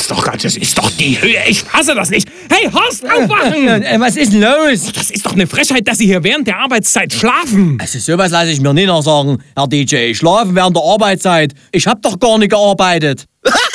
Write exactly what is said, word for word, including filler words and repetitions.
ist doch ganz, das ist doch die Höhe. Ich fasse das nicht. Hey, Horst, aufwachen! Äh, äh, was ist denn los? Das ist doch eine Frechheit, dass Sie hier während der Arbeitszeit schlafen. Also sowas lasse ich mir nicht noch sagen, Herr D J. Schlafen während der Arbeitszeit. Ich hab doch gar nicht gearbeitet.